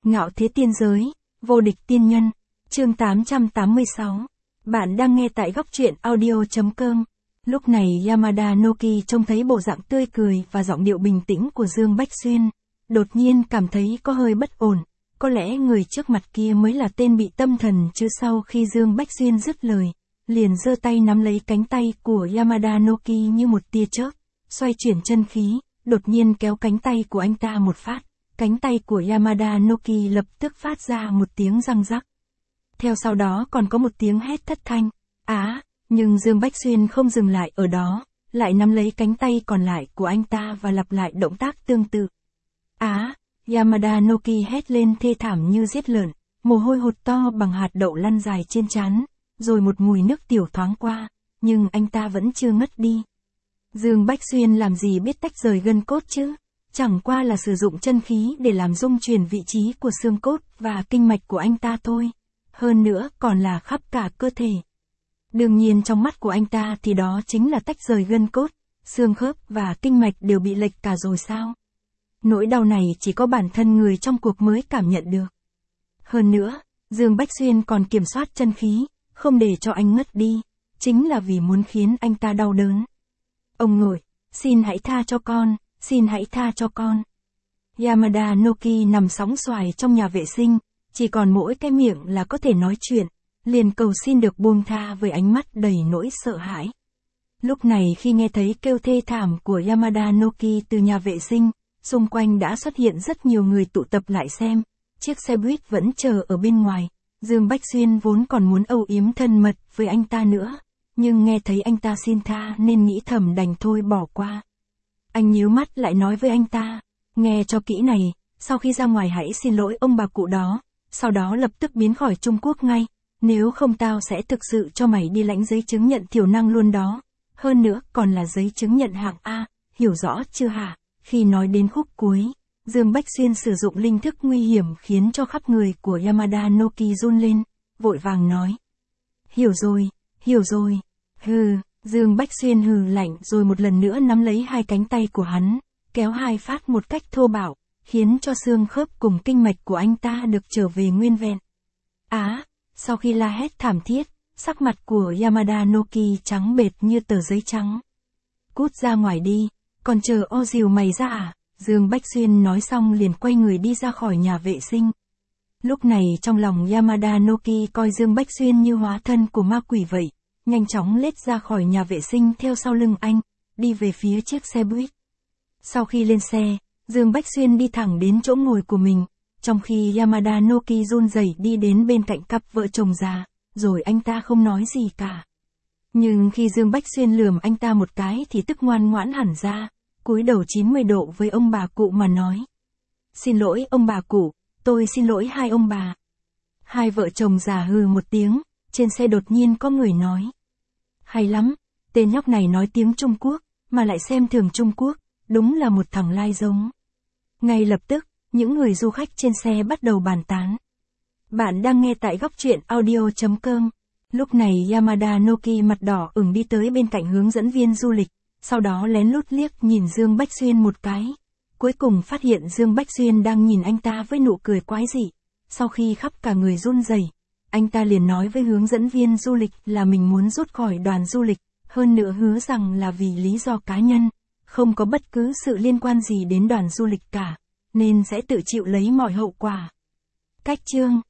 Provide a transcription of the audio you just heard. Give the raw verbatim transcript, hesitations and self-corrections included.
Ngạo thế tiên giới, vô địch tiên nhân, chương tám trăm tám mươi sáu. Bạn đang nghe tại góc truyện audio.com. Lúc này Yamada Noki trông thấy bộ dạng tươi cười và giọng điệu bình tĩnh của Dương Bách Xuyên. Đột nhiên cảm thấy có hơi bất ổn, có lẽ người trước mặt kia mới là tên bị tâm thần chứ. Sau khi Dương Bách Xuyên dứt lời, liền giơ tay nắm lấy cánh tay của Yamada Noki như một tia chớp, xoay chuyển chân khí, đột nhiên kéo cánh tay của anh ta một phát. Cánh tay của Yamada Noki lập tức phát ra một tiếng răng rắc. Theo sau đó còn có một tiếng hét thất thanh. Á, à, nhưng Dương Bách Xuyên không dừng lại ở đó, lại nắm lấy cánh tay còn lại của anh ta và lặp lại động tác tương tự. Á, à, Yamada Noki hét lên thê thảm như giết lợn, mồ hôi hột to bằng hạt đậu lăn dài trên trán, rồi một mùi nước tiểu thoáng qua, nhưng anh ta vẫn chưa ngất đi. Dương Bách Xuyên làm gì biết tách rời gân cốt chứ? Chẳng qua là sử dụng chân khí để làm rung chuyển vị trí của xương cốt và kinh mạch của anh ta thôi. Hơn nữa còn là khắp cả cơ thể. Đương nhiên trong mắt của anh ta thì đó chính là tách rời gân cốt, xương khớp và kinh mạch đều bị lệch cả rồi sao? Nỗi đau này chỉ có bản thân người trong cuộc mới cảm nhận được. Hơn nữa, Dương Bách Xuyên còn kiểm soát chân khí, không để cho anh ngất đi, chính là vì muốn khiến anh ta đau đớn. Ông nội, xin hãy tha cho con. Xin hãy tha cho con. Yamada Noki nằm sóng xoài trong nhà vệ sinh, chỉ còn mỗi cái miệng là có thể nói chuyện, liền cầu xin được buông tha với ánh mắt đầy nỗi sợ hãi. Lúc này khi nghe thấy kêu thê thảm của Yamada Noki từ nhà vệ sinh, xung quanh đã xuất hiện rất nhiều người tụ tập lại xem, chiếc xe buýt vẫn chờ ở bên ngoài. Dương Bách Xuyên vốn còn muốn âu yếm thân mật với anh ta nữa, nhưng nghe thấy anh ta xin tha nên nghĩ thầm đành thôi bỏ qua. Anh nhíu mắt lại nói với anh ta, nghe cho kỹ này, sau khi ra ngoài hãy xin lỗi ông bà cụ đó, sau đó lập tức biến khỏi Trung Quốc ngay, nếu không tao sẽ thực sự cho mày đi lãnh giấy chứng nhận thiểu năng luôn đó, hơn nữa còn là giấy chứng nhận hạng A, hiểu rõ chưa hả? Khi nói đến khúc cuối, Dương Bách Xuyên sử dụng linh thức nguy hiểm khiến cho khắp người của Yamada Noki run lên, vội vàng nói. Hiểu rồi, hiểu rồi, hừ. Dương Bách Xuyên hừ lạnh rồi một lần nữa nắm lấy hai cánh tay của hắn, kéo hai phát một cách thô bạo, khiến cho xương khớp cùng kinh mạch của anh ta được trở về nguyên vẹn. Á, à, sau khi la hét thảm thiết, sắc mặt của Yamada Noki trắng bệch như tờ giấy trắng. Cút ra ngoài đi, còn chờ o dìu mày ra à? Dương Bách Xuyên nói xong liền quay người đi ra khỏi nhà vệ sinh. Lúc này trong lòng Yamada Noki coi Dương Bách Xuyên như hóa thân của ma quỷ vậy. Nhanh chóng lết ra khỏi nhà vệ sinh theo sau lưng anh, đi về phía chiếc xe buýt. Sau khi lên xe, Dương Bách Xuyên đi thẳng đến chỗ ngồi của mình, trong khi Yamada Noki run rẩy đi đến bên cạnh cặp vợ chồng già, rồi anh ta không nói gì cả. Nhưng khi Dương Bách Xuyên lườm anh ta một cái thì tức ngoan ngoãn hẳn ra, cúi đầu chín mươi độ với ông bà cụ mà nói. Xin lỗi ông bà cụ, tôi xin lỗi hai ông bà. Hai vợ chồng già hừ một tiếng, trên xe đột nhiên có người nói. Hay lắm, tên nhóc này nói tiếng Trung Quốc, mà lại xem thường Trung Quốc, đúng là một thằng lai giống. Ngay lập tức, những người du khách trên xe bắt đầu bàn tán. Bạn đang nghe tại góc truyện audio.com. Lúc này Yamada Noki mặt đỏ ửng đi tới bên cạnh hướng dẫn viên du lịch, sau đó lén lút liếc nhìn Dương Bách Xuyên một cái. Cuối cùng phát hiện Dương Bách Xuyên đang nhìn anh ta với nụ cười quái dị. Sau khi khắp cả người run rẩy, anh ta liền nói với hướng dẫn viên du lịch là mình muốn rút khỏi đoàn du lịch, hơn nữa hứa rằng là vì lý do cá nhân, không có bất cứ sự liên quan gì đến đoàn du lịch cả, nên sẽ tự chịu lấy mọi hậu quả. Cách chương